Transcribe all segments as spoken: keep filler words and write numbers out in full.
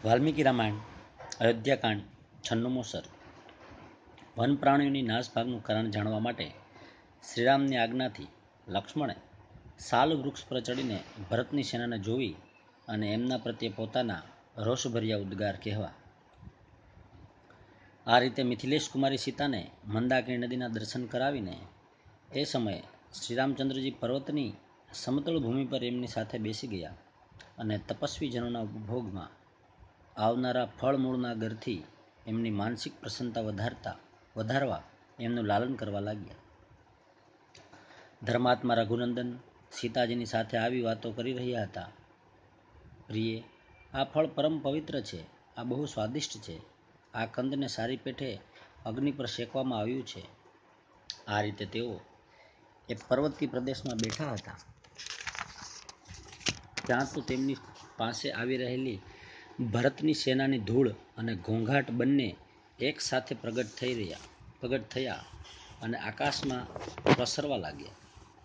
વાલ્મીકી રામાયણ અયોધ્યાકાંડ છન્નુમો સર્ગ. વન પ્રાણીઓની નાસભાગનું કારણ જાણવા માટે શ્રીરામની આજ્ઞાથી લક્ષ્મણે સાલ વૃક્ષ પર ચડીને ભરતની સેનાને જોવી અને એમના પ્રત્યે પોતાના રોષભર્યા ઉદ્ગાર કહેવા. આ રીતે મિથિલેશ કુમારી સીતાને મંદાકિની નદીના દર્શન કરાવીને એ સમયે શ્રીરામચંદ્રજી પર્વતની સમતળ ભૂમિ પર એમની સાથે બેસી ગયા અને તપસ્વીજનોના ઉપભોગમાં આવનારા ફળમૂળના ઘરથી એમની માનસિક પ્રસન્નતા વધારતા વધારવા એમનું લાલન કરવા લાગ્યા. ધર્માત્મા રઘુનંદન સીતાજીની સાથે આવી વાતો કરી રહ્યા હતા. પ્રિય, આ ફળ પરમ પવિત્ર છે, આ બહુ સ્વાદિષ્ટ છે. આ કંદને સારી પેઠે અગ્નિ પર શેકવામાં આવ્યું છે. આ રીતે તેઓ એ પર્વતીય પ્રદેશમાં બેઠા હતા. ત્યાં તો તેમની પાસે આવી રહેલી ભરતની સેનાની ધૂળ અને ઘોંઘાટ બંને એક સાથે પ્રગટ થઈ રહ્યા પ્રગટ થયા અને આકાશમાં પ્રસરવા લાગ્યા.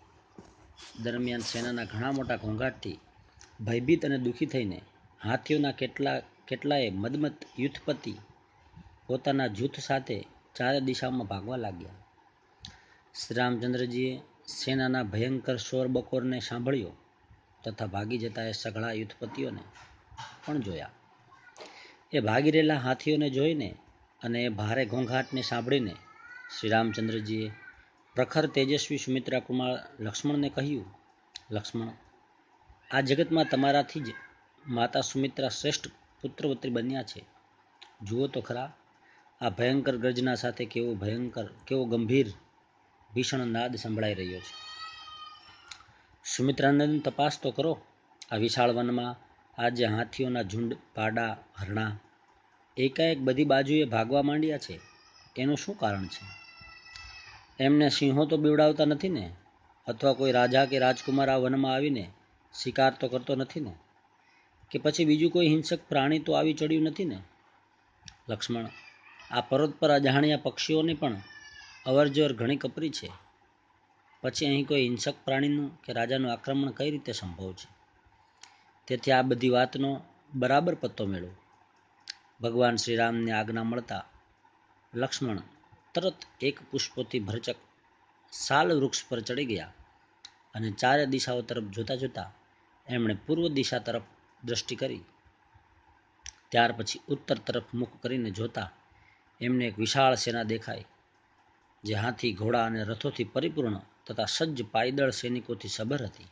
દરમિયાન સેનાના ઘણા મોટા ઘોંઘાટથી ભયભીત અને દુઃખી થઈને હાથીઓના કેટલા કેટલાએ મદમત યુથપતિ પોતાના જૂથ સાથે ચારે દિશામાં ભાગવા લાગ્યા. શ્રીરામચંદ્રજીએ સેનાના ભયંકર શોર બકોરને સાંભળ્યો તથા ભાગી જતા એ સઘળા યુથપતિઓને પણ જોયા. એ ભાગી રહેલા હાથીઓને જોઈને અને એ ભારે ઘોંઘાટને સાંભળીને શ્રીરામચંદ્રજીએ પ્રખર તેજસ્વી સુમિત્રા કુમાર લક્ષ્મણને કહ્યું, લક્ષ્મણ, આ જગતમાં તમારાથી જ માતા સુમિત્રા શ્રેષ્ઠ પુત્રવત્રી બન્યા છે. જુઓ તો ખરા, આ ભયંકર ગર્જના સાથે કેવો ભયંકર કેવો ગંભીર ભીષણ નાદ સંભળાઈ રહ્યો છે. સુમિત્રાનંદન, તપાસ તો કરો. આ વિશાળ વનમાં આજે હાથીઓના ઝુંડ, પાડા, હરણા એકાએક બધી બાજુએ ભાગવા માંડ્યા છે. એનું શું કારણ છે? એમને સિંહો તો બીવડાવતા નથી ને? અથવા કોઈ રાજા કે રાજકુમાર આ વનમાં આવીને શિકાર તો કરતો નથી ને? કે પછી બીજું કોઈ હિંસક પ્રાણી તો આવી ચડ્યું નથી ને? લક્ષ્મણ, આ પર્વત પર અજાણ્યા પક્ષીઓની પણ અવરજવર ઘણી કપરી છે. પછી અહીં કોઈ હિંસક પ્રાણીનું કે રાજાનું આક્રમણ કઈ રીતે સંભવ છે? તેથી આ બધી વાતનો બરાબર પત્તો મેળવો. ભગવાન શ્રીરામની આજ્ઞા મળતા લક્ષ્મણ તરત એક પુષ્પોથી ભરચક સાલ વૃક્ષ પર ચડી ગયા અને ચારે દિશાઓ તરફ જોતા જોતા એમણે પૂર્વ દિશા તરફ દ્રષ્ટિ કરી. ત્યાર પછી ઉત્તર તરફ મુખ કરીને જોતા એમને એક વિશાળ સેના દેખાઈ, જે હાથી, ઘોડા અને રથોથી પરિપૂર્ણ તથા સજ્જ પાયદળ સૈનિકોથી સભર હતી.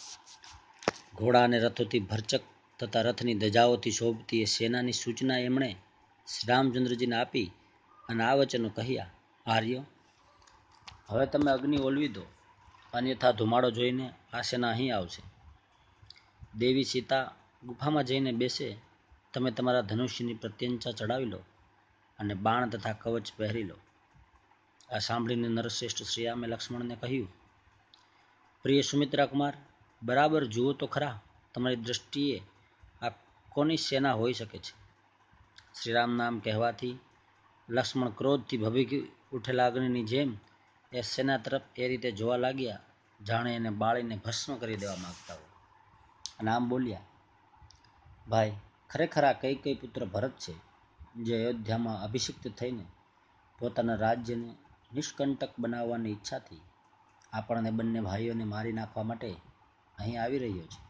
ઘોડા અને રથોથી ભરચક તથા રથની ધજાઓથી શોભતી એ સેનાની સૂચના એમણે શ્રીરામચંદ્રજીને આપી અને આ વચનો કહ્યા, આર્યો, હવે તમે અગ્નિ ઓલવી દો, અન્યથા ધુમાડો જોઈને આ સેના અહીં આવશે. દેવી સીતા ગુફામાં જઈને બેસે, તમે તમારા ધનુષ્યની પ્રત્યંચા ચડાવી લો અને બાણ તથા કવચ પહેરી લો. આ સાંભળીને નરશ્રેષ્ઠ શ્રીરામે લક્ષ્મણને કહ્યું, પ્રિય સુમિત્રા કુમાર, બરાબર જુઓ તો ખરા, તમારી દ્રષ્ટિએ આ કોની સેના હોઈ શકે છે? શ્રીરામ નામ કહેવાથી લક્ષ્મણ ક્રોધથી ભભૂકી ઉઠેલા અગ્નિની જેમ એ સેના તરફ એ રીતે જોવા લાગ્યા, જાણે એને બાળીને ભસ્મ કરી દેવા માંગતા હોય. અને આમ બોલ્યા, ભાઈ, ખરેખર આ કઈ કઈ પુત્ર ભરત છે, જે અયોધ્યામાં અભિષિક્ત થઈને પોતાના રાજ્યને નિષ્કંટક બનાવવાની ઈચ્છાથી આપણને બંને ભાઈઓને મારી નાખવા માટે અહીં આવી રહ્યો છે.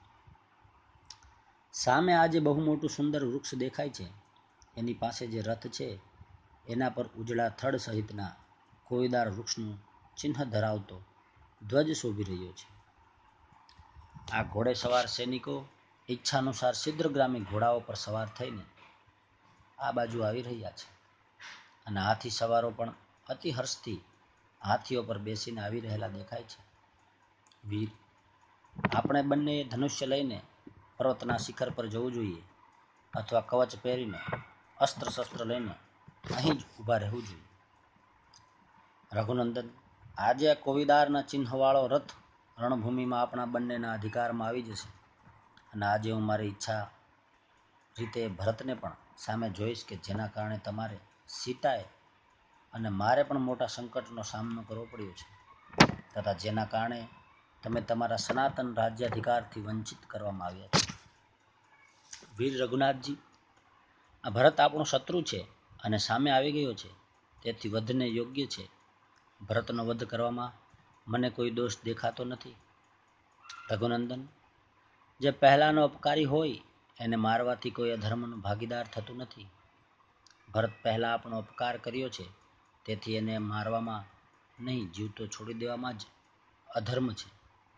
સામે આજે બહુ મોટું સુંદર વૃક્ષ દેખાય છે. એની પાસે જે રથ છે એના પર ઉજળા થડ સહિતના કોયદાર વૃક્ષનું ચિહ્ન ધરાવતો ધ્વજ શોભી રહ્યો છે. આ ઘોડે સવાર સૈનિકો ઈચ્છાનુસાર સિદ્ધગ્રામી ઘોડાઓ પર સવાર થઈને આ બાજુ આવી રહ્યા છે. અને હાથી સવારો પણ અતિ હર્ષથી હાથીઓ પર બેસીને આવી રહેલા દેખાય છે. વીર, આપણે બંને ધનુષ્ય લઈને પર્વતના શિખર પર જવું જોઈએ, અથવા કવચ પહેરીને અસ્ત્ર શસ્ત્ર લઈને અહીં જ ઊભા રહેવું જોઈએ. રઘુનંદન, આજે આ કોવિદારના ચિહ્નવાળો રથ રણભૂમિમાં આપણા બંનેના અધિકારમાં આવી જશે. અને આજે હું મારી ઈચ્છા રીતે ભરતને પણ સામે જોઈશ, કે જેના કારણે તમારે સીતાએ અને મારે પણ મોટા સંકટનો સામનો કરવો પડ્યો છે, તથા જેના કારણે તમે તમારા સનાતન રાજ્યાધિકારથી વંચિત કરવામાં આવ્યા છે. વીર રઘુનાથજી, આ ભરત આપણો શત્રુ છે અને સામે આવી ગયો છે, તેથી વધને યોગ્ય છે. ભરતનો વધ કરવામાં મને કોઈ દોષ દેખાતો નથી. રઘુનંદન, જે પહેલાનો અપકારી હોય એને મારવાથી કોઈ અધર્મનો ભાગીદાર થતું નથી. ભરત પહેલા આપણો અપકાર કર્યો છે, તેથી એને મારવામાં નહીં, જીવતો છોડી દેવામાં જ અધર્મ છે.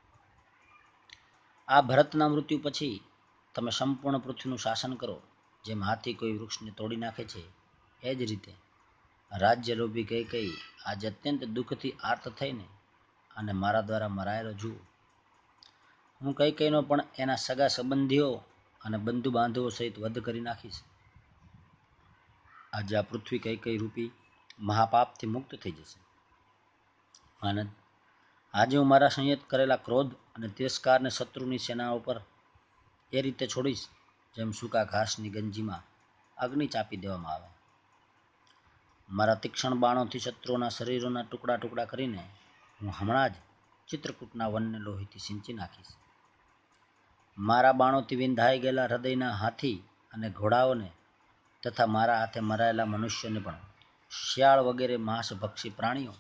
આ ભરતના મૃત્યુ પછી તમે સંપૂર્ણ પૃથ્વીનું શાસન કરો. જેમ હાથી કોઈ વૃક્ષને તોડી નાખે છે, એ જ રીતે રાજ્ય લોભી કઈ કઈ આજે અત્યંત દુઃખથી આર્ત થઈને અને મારા દ્વારા મરાયેલો જુઓ. હું કઈ કઈનો પણ એના સગા સંબંધીઓ અને બંધુ બાંધવો સહિત વધ કરી નાખીશ. આજે આ પૃથ્વી કઈ કઈ રૂપી મહાપાપથી મુક્ત થઈ જશે. આનંદ, આજે હું મારા સંયત કરેલા ક્રોધ અને તિરસ્કારને શત્રુની સેનાઓ પર એ રીતે છોડીશ જેમ સૂકા ઘાસની ગંજીમાં અગ્નિ ચાપી દેવામાં આવે. મારા તીક્ષ્ણ બાણોથી શત્રુઓના શરીરોના ટુકડા ટુકડા કરીને હું હમણાં જ ચિત્રકૂટના વનને લોહીથી સિંચી નાખીશ. મારા બાણોથી વિંધાઈ ગયેલા હૃદયના હાથી અને ઘોડાઓને તથા મારા હાથે મરાયેલા મનુષ્યને પણ શિયાળ વગેરે માંસભક્ષી પ્રાણીઓ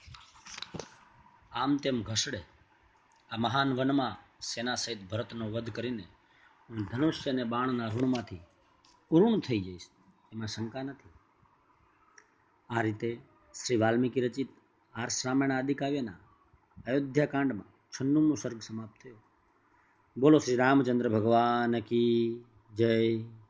આમ તેમ ઘસડે. આ મહાન વનમાં સેના સહિત ભરતનો વધ કરીને હું ધનુષ્ય અને બાણના ઋણમાંથી ઉરુણ થઈ જઈશ, એમાં શંકા નથી. આ રીતે શ્રી વાલ્મીકી રચિત આર્ષ રામાયણ આદિ કાવ્યના અયોધ્યાકાંડમાં છન્નુમો સર્ગ સમાપ્ત થયો. બોલો શ્રી રામચંદ્ર ભગવાન કી જય.